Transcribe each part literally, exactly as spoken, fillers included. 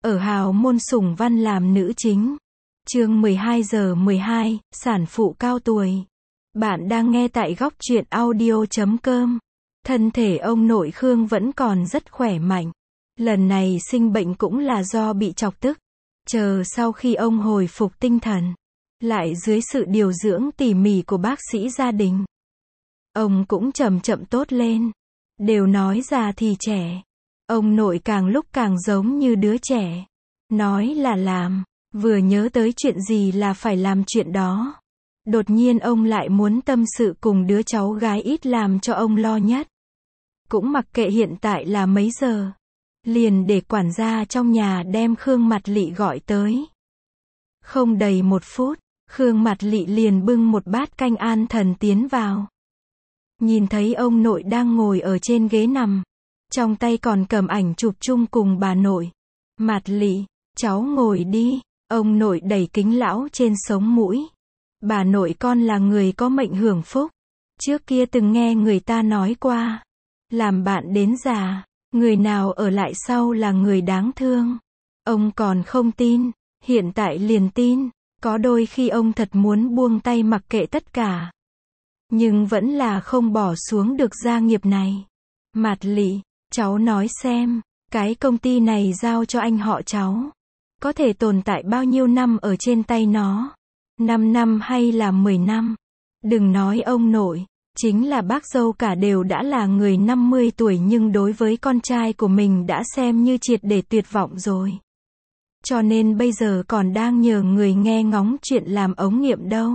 ở hào môn Sùng Văn làm nữ chính. Chương mười hai giờ mười hai, sản phụ cao tuổi. Bạn đang nghe tại góc truyện audio chấm com. Thân thể ông nội Khương vẫn còn rất khỏe mạnh. Lần này sinh bệnh cũng là do bị chọc tức. Chờ sau khi ông hồi phục tinh thần, lại dưới sự điều dưỡng tỉ mỉ của bác sĩ gia đình, ông cũng chậm chậm tốt lên. Đều nói già thì trẻ, ông nội càng lúc càng giống như đứa trẻ. Nói là làm, vừa nhớ tới chuyện gì là phải làm chuyện đó. Đột nhiên ông lại muốn tâm sự cùng đứa cháu gái ít làm cho ông lo nhất. Cũng mặc kệ hiện tại là mấy giờ, liền để quản gia trong nhà đem Khương Mặt Lị gọi tới. Không đầy một phút, Khương Mặt Lị liền bưng một bát canh an thần tiến vào. Nhìn thấy ông nội đang ngồi ở trên ghế nằm, trong tay còn cầm ảnh chụp chung cùng bà nội. Mặt Lị, cháu ngồi đi. Ông nội đẩy kính lão trên sống mũi. Bà nội con là người có mệnh hưởng phúc. Trước kia từng nghe người ta nói qua, làm bạn đến già, người nào ở lại sau là người đáng thương. Ông còn không tin, hiện tại liền tin. Có đôi khi ông thật muốn buông tay mặc kệ tất cả, nhưng vẫn là không bỏ xuống được gia nghiệp này. Mặt Lị, cháu nói xem, cái công ty này giao cho anh họ cháu, có thể tồn tại bao nhiêu năm ở trên tay nó? năm năm hay là mười năm? Đừng nói ông nội, chính là bác dâu cả đều đã là người năm mươi tuổi nhưng đối với con trai của mình đã xem như triệt để tuyệt vọng rồi. Cho nên bây giờ còn đang nhờ người nghe ngóng chuyện làm ống nghiệm đâu.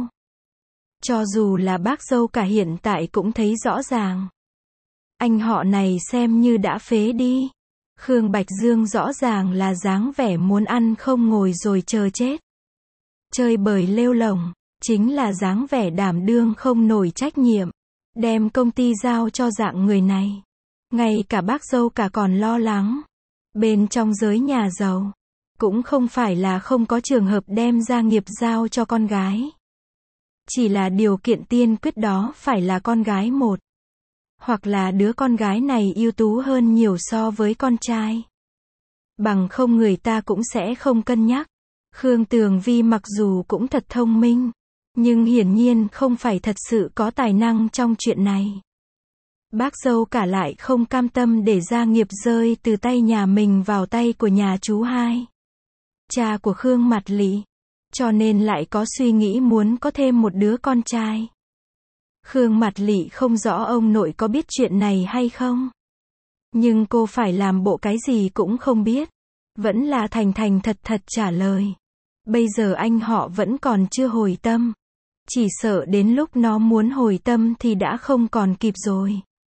Cho dù là bác dâu cả hiện tại cũng thấy rõ ràng. Anh họ này xem như đã phế đi. Khương Bạch Dương rõ ràng là dáng vẻ muốn ăn không ngồi rồi chờ chết. Chơi bời lêu lổng, chính là dáng vẻ đảm đương không nổi trách nhiệm. Đem công ty giao cho dạng người này. Ngay cả bác dâu cả còn lo lắng. Bên trong giới nhà giàu, cũng không phải là không có trường hợp đem gia nghiệp giao cho con gái. Chỉ là điều kiện tiên quyết đó phải là con gái một. Hoặc là đứa con gái này ưu tú hơn nhiều so với con trai. Bằng không người ta cũng sẽ không cân nhắc. Khương Tường Vi mặc dù cũng thật thông minh, nhưng hiển nhiên không phải thật sự có tài năng trong chuyện này. Bác dâu cả lại không cam tâm để gia nghiệp rơi từ tay nhà mình vào tay của nhà chú hai, cha của Khương Mặt Lị, cho nên lại có suy nghĩ muốn có thêm một đứa con trai. Khương Mặt Lị không rõ ông nội có biết chuyện này hay không, nhưng cô phải làm bộ cái gì cũng không biết, vẫn là thành thành thật thật trả lời. Bây giờ anh họ vẫn còn chưa hồi tâm, chỉ sợ đến lúc nó muốn hồi tâm thì đã không còn kịp rồi.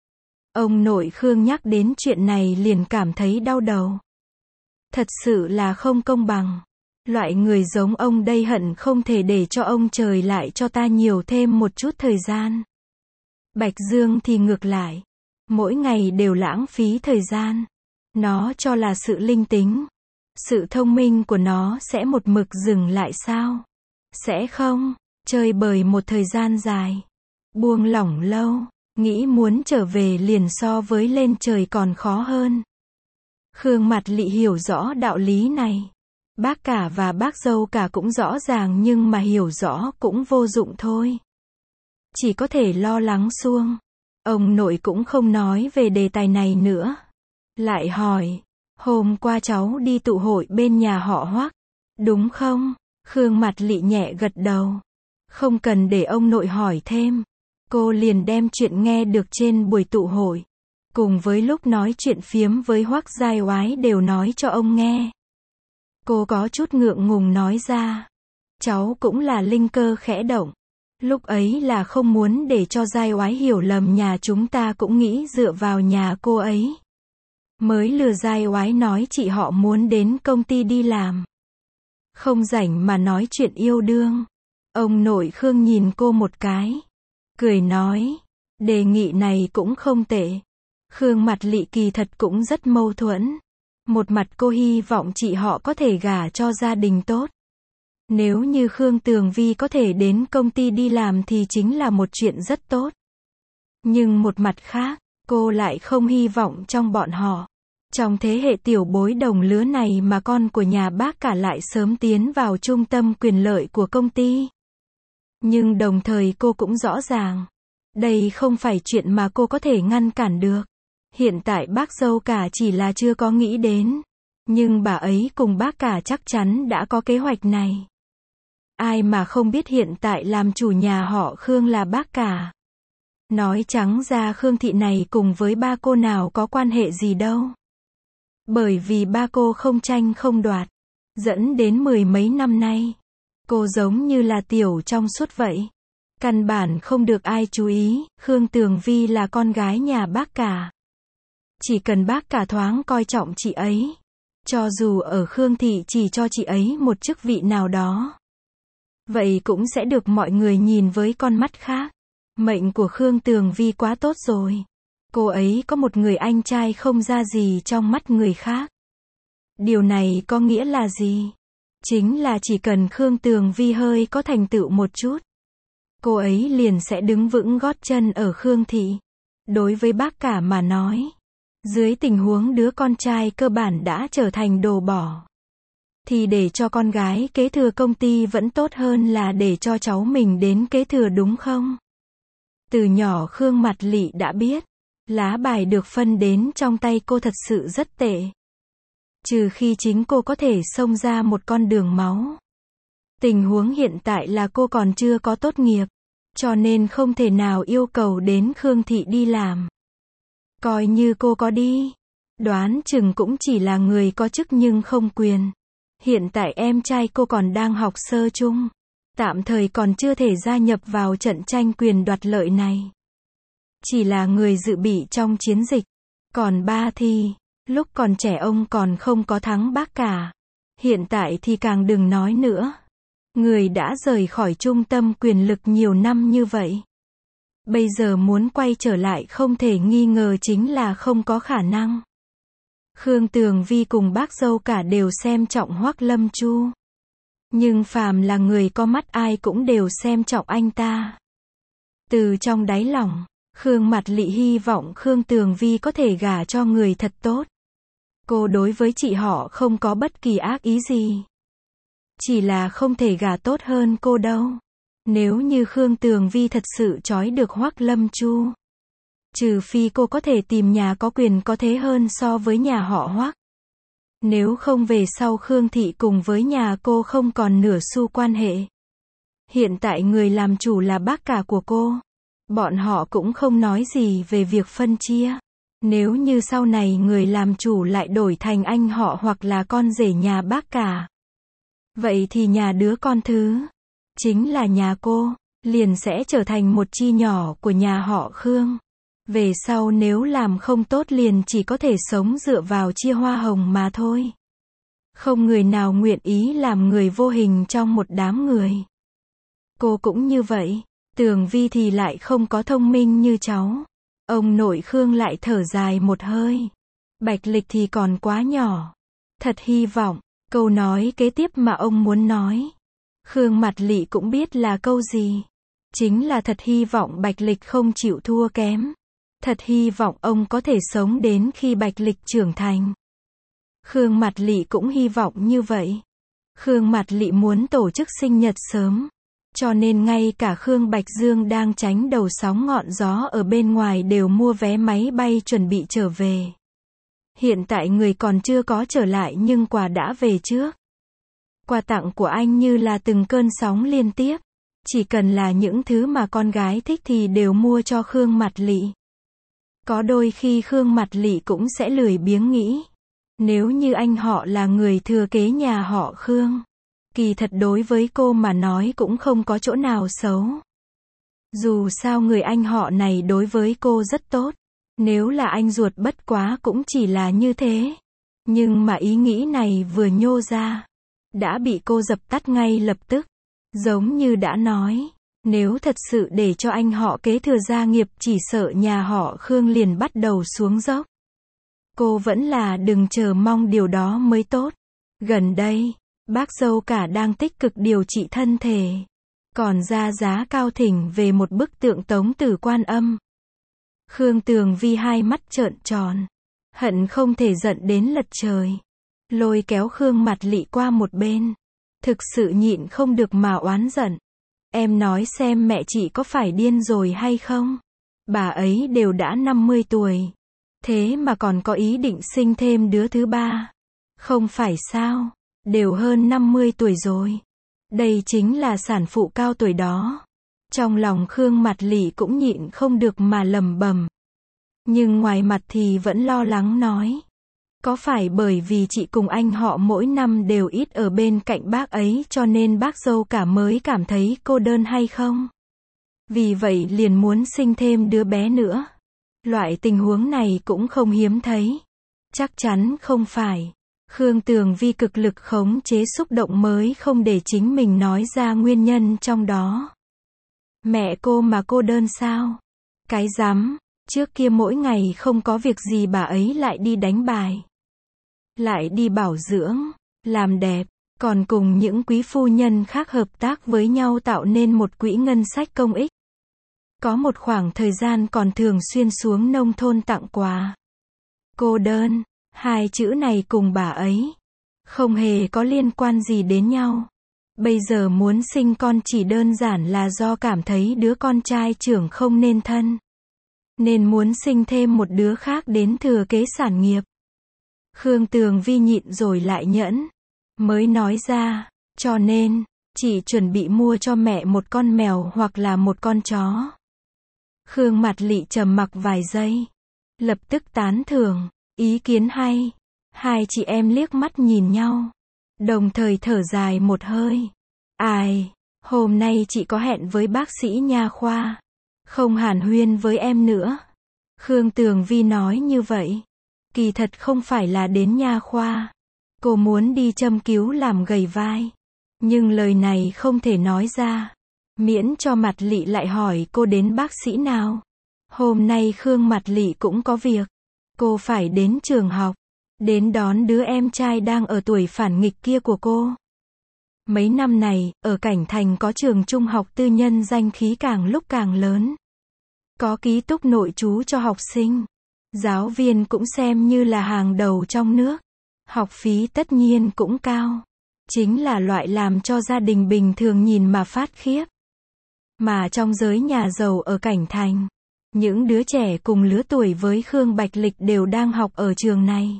Ông nội Khương nhắc đến chuyện này liền cảm thấy đau đầu. Thật sự là không công bằng. Loại người giống ông đây hận không thể để cho ông trời lại cho ta nhiều thêm một chút thời gian. Bạch Dương thì ngược lại, mỗi ngày đều lãng phí thời gian. Nó cho là sự linh tính, sự thông minh của nó sẽ một mực dừng lại sao? Sẽ không, chơi bời một thời gian dài, buông lỏng lâu, nghĩ muốn trở về liền so với lên trời còn khó hơn. Khương Mặt Lị hiểu rõ đạo lý này. Bác cả và bác dâu cả cũng rõ ràng nhưng mà hiểu rõ cũng vô dụng thôi. Chỉ có thể lo lắng suông. Ông nội cũng không nói về đề tài này nữa. Lại hỏi, hôm qua cháu đi tụ hội bên nhà họ Hoắc, đúng không? Khương Mặt Lị nhẹ gật đầu. Không cần để ông nội hỏi thêm. Cô liền đem chuyện nghe được trên buổi tụ hội, cùng với lúc nói chuyện phiếm với Hoắc Giai Oái đều nói cho ông nghe. Cô có chút ngượng ngùng nói ra. Cháu cũng là linh cơ khẽ động. Lúc ấy là không muốn để cho Giai Oái hiểu lầm, nhà chúng ta cũng nghĩ dựa vào nhà cô ấy mới lừa Giai Oái nói chị họ muốn đến công ty đi làm. Không rảnh mà nói chuyện yêu đương. Ông nội Khương nhìn cô một cái, cười nói, đề nghị này cũng không tệ. Khương Mặt Lị kỳ thật cũng rất mâu thuẫn. Một mặt cô hy vọng chị họ có thể gả cho gia đình tốt. Nếu như Khương Tường Vi có thể đến công ty đi làm thì chính là một chuyện rất tốt. Nhưng một mặt khác, cô lại không hy vọng trong bọn họ Trong thế hệ tiểu bối đồng lứa này mà con của nhà bác cả lại sớm tiến vào trung tâm quyền lợi của công ty. Nhưng đồng thời cô cũng rõ ràng, đây không phải chuyện mà cô có thể ngăn cản được. Hiện tại bác dâu cả chỉ là chưa có nghĩ đến, nhưng bà ấy cùng bác cả chắc chắn đã có kế hoạch này. Ai mà không biết hiện tại làm chủ nhà họ Khương là bác cả. Nói trắng ra Khương thị này cùng với ba cô nào có quan hệ gì đâu. Bởi vì ba cô không tranh không đoạt, dẫn đến mười mấy năm nay, cô giống như là tiểu trong suốt vậy. Căn bản không được ai chú ý, Khương Tường Vi là con gái nhà bác cả. Chỉ cần bác cả thoáng coi trọng chị ấy, cho dù ở Khương thị chỉ cho chị ấy một chức vị nào đó, vậy cũng sẽ được mọi người nhìn với con mắt khác. Mệnh của Khương Tường Vi quá tốt rồi. Cô ấy có một người anh trai không ra gì trong mắt người khác. Điều này có nghĩa là gì? Chính là chỉ cần Khương Tường Vi hơi có thành tựu một chút, cô ấy liền sẽ đứng vững gót chân ở Khương thị. Đối với bác cả mà nói, dưới tình huống đứa con trai cơ bản đã trở thành đồ bỏ, thì để cho con gái kế thừa công ty vẫn tốt hơn là để cho cháu mình đến kế thừa, đúng không? Từ nhỏ Khương Mạt Lị đã biết, lá bài được phân đến trong tay cô thật sự rất tệ. Trừ khi chính cô có thể xông ra một con đường máu. Tình huống hiện tại là cô còn chưa có tốt nghiệp, cho nên không thể nào yêu cầu đến Khương thị đi làm. Coi như cô có đi, đoán chừng cũng chỉ là người có chức nhưng không quyền. Hiện tại em trai cô còn đang học sơ chung, tạm thời còn chưa thể gia nhập vào trận tranh quyền đoạt lợi này. Chỉ là người dự bị trong chiến dịch. Còn ba thì, lúc còn trẻ ông còn không có thắng bác cả. Hiện tại thì càng đừng nói nữa. Người đã rời khỏi trung tâm quyền lực nhiều năm như vậy. Bây giờ muốn quay trở lại không thể nghi ngờ chính là không có khả năng. Khương Tường Vi cùng bác dâu cả đều xem trọng Hoắc Lâm Chu. Nhưng phàm là người có mắt ai cũng đều xem trọng anh ta. Từ trong đáy lòng, Khương Mạt Lị hy vọng Khương Tường Vi có thể gả cho người thật tốt. Cô đối với chị họ không có bất kỳ ác ý gì. Chỉ là không thể gả tốt hơn cô đâu. Nếu như Khương Tường Vi thật sự trói được Hoắc Lâm Chu, trừ phi cô có thể tìm nhà có quyền có thế hơn so với nhà họ Hoắc. Nếu không về sau Khương thị cùng với nhà cô không còn nửa xu quan hệ. Hiện tại người làm chủ là bác cả của cô. Bọn họ cũng không nói gì về việc phân chia. Nếu như sau này người làm chủ lại đổi thành anh họ hoặc là con rể nhà bác cả, vậy thì nhà đứa con thứ, chính là nhà cô, liền sẽ trở thành một chi nhỏ của nhà họ Khương. Về sau nếu làm không tốt liền chỉ có thể sống dựa vào chia hoa hồng mà thôi. Không người nào nguyện ý làm người vô hình trong một đám người. Cô cũng như vậy. Tường Vi thì lại không có thông minh như cháu. Ông nội Khương lại thở dài một hơi. Bạch Lịch thì còn quá nhỏ. Thật hy vọng, câu nói kế tiếp mà ông muốn nói, Khương Mạt Lị cũng biết là câu gì. Chính là thật hy vọng Bạch Lịch không chịu thua kém. Thật hy vọng ông có thể sống đến khi Bạch Lịch trưởng thành. Khương Mạt Lị cũng hy vọng như vậy. Khương Mạt Lị muốn tổ chức sinh nhật sớm. Cho nên ngay cả Khương Bạch Dương đang tránh đầu sóng ngọn gió ở bên ngoài đều mua vé máy bay chuẩn bị trở về. Hiện tại người còn chưa có trở lại nhưng quà đã về trước. Quà tặng của anh như là từng cơn sóng liên tiếp. Chỉ cần là những thứ mà con gái thích thì đều mua cho Khương Mạt Lị. Có đôi khi Khương Mạt Lị cũng sẽ lười biếng nghĩ. Nếu như anh họ là người thừa kế nhà họ Khương, kỳ thật đối với cô mà nói cũng không có chỗ nào xấu. Dù sao người anh họ này đối với cô rất tốt. Nếu là anh ruột bất quá cũng chỉ là như thế. Nhưng mà ý nghĩ này vừa nhô ra, đã bị cô dập tắt ngay lập tức. Giống như đã nói, nếu thật sự để cho anh họ kế thừa gia nghiệp chỉ sợ nhà họ Khương liền bắt đầu xuống dốc. Cô vẫn là đừng chờ mong điều đó mới tốt. Gần đây, bác dâu cả đang tích cực điều trị thân thể. Còn ra giá cao thỉnh về một bức tượng Tống Tử Quan Âm. Khương Tường Vi hai mắt trợn tròn. hận không thể giận đến lật trời. Lôi kéo Khương Mạt Lị qua một bên. Thực sự nhịn không được mà oán giận. Em nói xem mẹ chị có phải điên rồi hay không? Bà ấy đều đã năm mươi tuổi. Thế mà còn có ý định sinh thêm đứa thứ ba. Không phải sao? Đều hơn năm mươi tuổi rồi. Đây chính là sản phụ cao tuổi đó. Trong lòng Khương Mạt Lị cũng nhịn không được mà lẩm bẩm. Nhưng ngoài mặt thì vẫn lo lắng nói. Có phải bởi vì chị cùng anh họ mỗi năm đều ít ở bên cạnh bác ấy cho nên bác dâu cả mới cảm thấy cô đơn hay không? Vì vậy liền muốn sinh thêm đứa bé nữa. Loại tình huống này cũng không hiếm thấy. Chắc chắn không phải. Khương Tường Vi cực lực khống chế xúc động mới không để chính mình nói ra nguyên nhân trong đó. Mẹ cô mà cô đơn sao? Cái rắm, trước kia mỗi ngày không có việc gì bà ấy lại đi đánh bài. Lại đi bảo dưỡng, làm đẹp, còn cùng những quý phu nhân khác hợp tác với nhau tạo nên một quỹ ngân sách công ích. Có một khoảng thời gian còn thường xuyên xuống nông thôn tặng quà. Cô đơn, hai chữ này cùng bà ấy không hề có liên quan gì đến nhau. Bây giờ muốn sinh con chỉ đơn giản là do cảm thấy đứa con trai trưởng không nên thân. Nên muốn sinh thêm một đứa khác đến thừa kế sản nghiệp. Khương Tường Vi nhịn rồi lại nhẫn. Mới nói ra, cho nên, chị chuẩn bị mua cho mẹ một con mèo hoặc là một con chó. Khương Mạt Lị trầm mặc vài giây. Lập tức tán thưởng, ý kiến hay. Hai chị em liếc mắt nhìn nhau. Đồng thời thở dài một hơi. Ai, hôm nay chị có hẹn với bác sĩ nha khoa. Không hàn huyên với em nữa. Khương Tường Vi nói như vậy. Kỳ thật không phải là đến nha khoa. Cô muốn đi châm cứu làm gầy vai. Nhưng lời này không thể nói ra. Miễn cho Mạt Lị lại hỏi cô đến bác sĩ nào. Hôm nay Khương Mạt Lị cũng có việc. Cô phải đến trường học. Đến đón đứa em trai đang ở tuổi phản nghịch kia của cô. Mấy năm này, ở Cảnh Thành có trường trung học tư nhân danh khí càng lúc càng lớn. Có ký túc nội trú cho học sinh. Giáo viên cũng xem như là hàng đầu trong nước. Học phí tất nhiên cũng cao. Chính là loại làm cho gia đình bình thường nhìn mà phát khiếp. Mà trong giới nhà giàu ở Cảnh Thành, những đứa trẻ cùng lứa tuổi với Khương Bạch Lịch đều đang học ở trường này.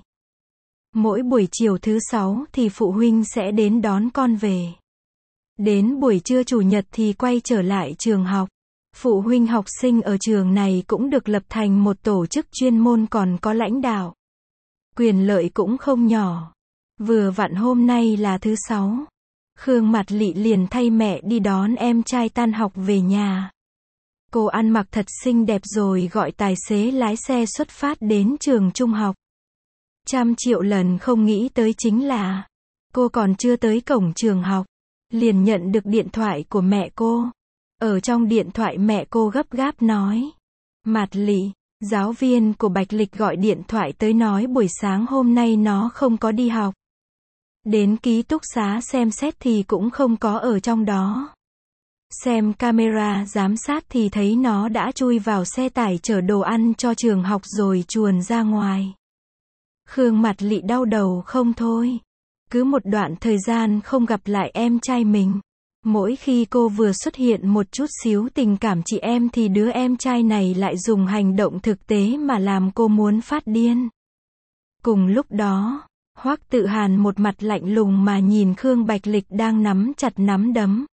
Mỗi buổi chiều thứ sáu thì phụ huynh sẽ đến đón con về. Đến buổi trưa chủ nhật thì quay trở lại trường học. Phụ huynh học sinh ở trường này cũng được lập thành một tổ chức chuyên môn còn có lãnh đạo. Quyền lợi cũng không nhỏ. Vừa vặn hôm nay là thứ sáu. Khương Mạt Lị liền thay mẹ đi đón em trai tan học về nhà. Cô ăn mặc thật xinh đẹp rồi gọi tài xế lái xe xuất phát đến trường trung học. Trăm triệu lần không nghĩ tới chính là, cô còn chưa tới cổng trường học, liền nhận được điện thoại của mẹ cô. Ở trong điện thoại mẹ cô gấp gáp nói, Mạt Lị, giáo viên của Bạch Lịch gọi điện thoại tới nói buổi sáng hôm nay nó không có đi học. Đến ký túc xá xem xét thì cũng không có ở trong đó. Xem camera giám sát thì thấy nó đã chui vào xe tải chở đồ ăn cho trường học rồi chuồn ra ngoài. Khương Mạt Lị đau đầu không thôi. Cứ một đoạn thời gian không gặp lại em trai mình. Mỗi khi cô vừa xuất hiện một chút xíu tình cảm chị em thì đứa em trai này lại dùng hành động thực tế mà làm cô muốn phát điên. Cùng lúc đó, Hoắc Tự Hàn một mặt lạnh lùng mà nhìn Khương Bạch Lịch đang nắm chặt nắm đấm.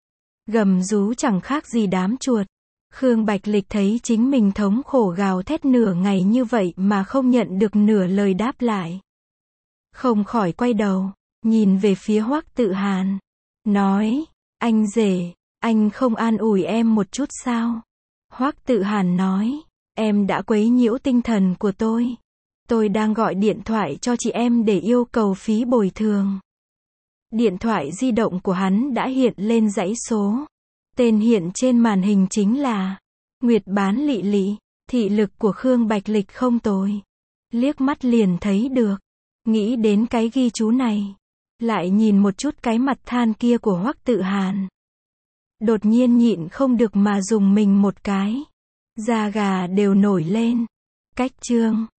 Gầm rú chẳng khác gì đám chuột. Khương Bạch Lịch thấy chính mình thống khổ gào thét nửa ngày như vậy mà không nhận được nửa lời đáp lại. Không khỏi quay đầu, nhìn về phía Hoắc Tự Hàn. Nói, anh rể, anh không an ủi em một chút sao? Hoắc Tự Hàn nói, em đã quấy nhiễu tinh thần của tôi. Tôi đang gọi điện thoại cho chị em để yêu cầu phí bồi thường. Điện thoại di động của hắn đã hiện lên dãy số. Tên hiện trên màn hình chính là Nguyệt Bán Lị Lị. Thị lực của Khương Bạch Lịch không tồi. Liếc mắt liền thấy được. Nghĩ đến cái ghi chú này. Lại nhìn một chút cái mặt than kia của Hoắc Tự Hàn. Đột nhiên nhịn không được mà dùng mình một cái. Da gà đều nổi lên. Cách chương